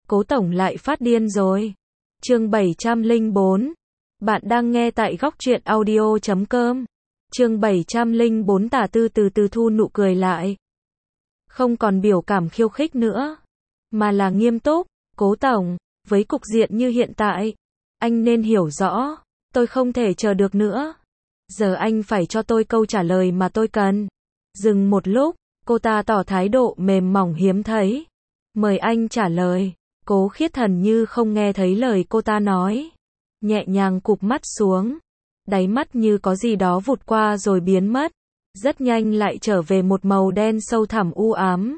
Cố tổng lại phát điên rồi. Chương 704. Bạn đang nghe tại góc truyện audio.com. Chương 704. Tả Tư từ từ thu nụ cười lại. Không còn biểu cảm khiêu khích nữa, mà là nghiêm túc. Cố tổng, với cục diện như hiện tại, anh nên hiểu rõ, tôi không thể chờ được nữa. Giờ anh phải cho tôi câu trả lời mà tôi cần. Dừng một lúc, cô ta tỏ thái độ mềm mỏng hiếm thấy. Mời anh trả lời. Cố Khiết Thần như không nghe thấy lời cô ta nói, nhẹ nhàng cụp mắt xuống, đáy mắt như có gì đó vụt qua rồi biến mất, rất nhanh lại trở về một màu đen sâu thẳm u ám.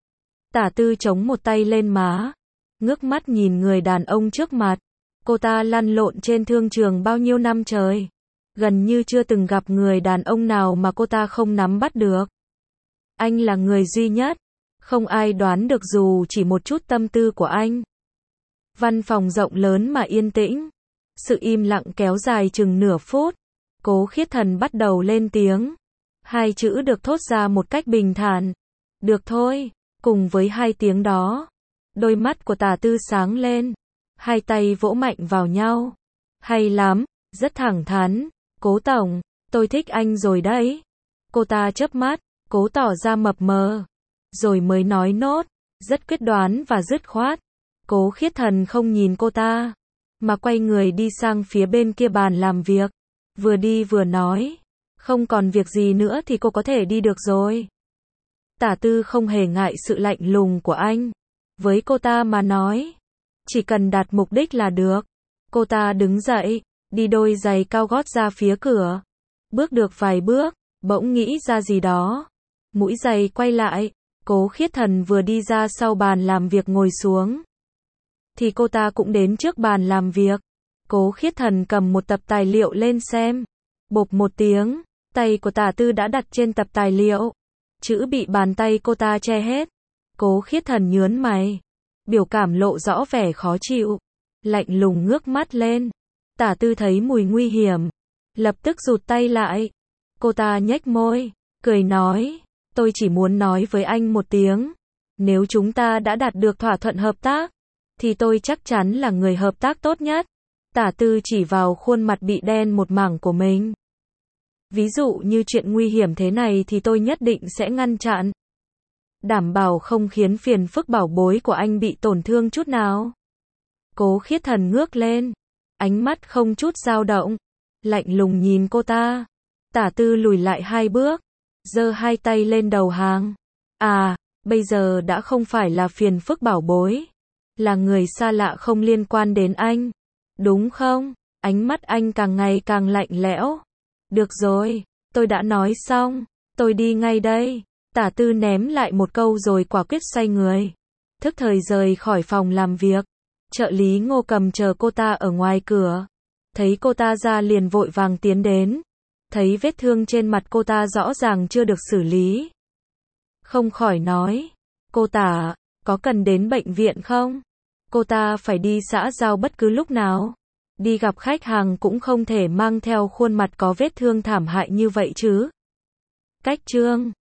Tả Tư chống một tay lên má, ngước mắt nhìn người đàn ông trước mặt. Cô ta lăn lộn trên thương trường bao nhiêu năm trời, gần như chưa từng gặp người đàn ông nào mà cô ta không nắm bắt được. Anh là người duy nhất, không ai đoán được dù chỉ một chút tâm tư của anh. Văn phòng rộng lớn mà yên tĩnh, sự im lặng kéo dài chừng nửa phút. Cố Khiết Thần bắt đầu lên tiếng. Hai chữ được thốt ra một cách bình thản. Được thôi. Cùng với hai tiếng đó, đôi mắt của Tả Tư sáng lên, hai tay vỗ mạnh vào nhau. Hay lắm, rất thẳng thắn. Cố tổng, tôi thích anh rồi đấy. Cô ta chớp mắt, cố tỏ ra mập mờ, rồi mới nói nốt, rất quyết đoán và dứt khoát. Cố Khiết Thần không nhìn cô ta, mà quay người đi sang phía bên kia bàn làm việc. Vừa đi vừa nói, không còn việc gì nữa thì cô có thể đi được rồi. Tả Tư không hề ngại sự lạnh lùng của anh. Với cô ta mà nói, chỉ cần đạt mục đích là được. Cô ta đứng dậy, đi đôi giày cao gót ra phía cửa. Bước được vài bước, bỗng nghĩ ra gì đó. Mũi giày quay lại, Cố Khiết Thần vừa đi ra sau bàn làm việc ngồi xuống, thì cô ta cũng đến trước bàn làm việc. Cố Khiết Thần cầm một tập tài liệu lên xem. Bộp một tiếng, tay của Tả Tư đã đặt trên tập tài liệu. Chữ bị bàn tay cô ta che hết. Cố Khiết Thần nhướng mày, biểu cảm lộ rõ vẻ khó chịu, lạnh lùng ngước mắt lên. Tả Tư thấy mùi nguy hiểm, lập tức rụt tay lại. Cô ta nhếch môi, cười nói, tôi chỉ muốn nói với anh một tiếng. Nếu chúng ta đã đạt được thỏa thuận hợp tác, thì tôi chắc chắn là người hợp tác tốt nhất. Tả Tư chỉ vào khuôn mặt bị đen một mảng của mình. Ví dụ như chuyện nguy hiểm thế này thì tôi nhất định sẽ ngăn chặn. Đảm bảo không khiến phiền phức bảo bối của anh bị tổn thương chút nào. Cố Khiết Thần ngước lên, ánh mắt không chút dao động, lạnh lùng nhìn cô ta. Tả Tư lùi lại hai bước, giơ hai tay lên đầu hàng. À, bây giờ đã không phải là phiền phức bảo bối, là người xa lạ không liên quan đến anh, đúng không? Ánh mắt anh càng ngày càng lạnh lẽo. Được rồi, tôi đã nói xong, tôi đi ngay đây. Tả Tư ném lại một câu rồi quả quyết xoay người, thức thời rời khỏi phòng làm việc. Trợ lý Ngô Cầm chờ cô ta ở ngoài cửa, thấy cô ta ra liền vội vàng tiến đến, thấy vết thương trên mặt cô ta rõ ràng chưa được xử lý, không khỏi nói, cô Tả, có cần đến bệnh viện không? Cô ta phải đi xã giao bất cứ lúc nào, đi gặp khách hàng cũng không thể mang theo khuôn mặt có vết thương thảm hại như vậy chứ. Cách chương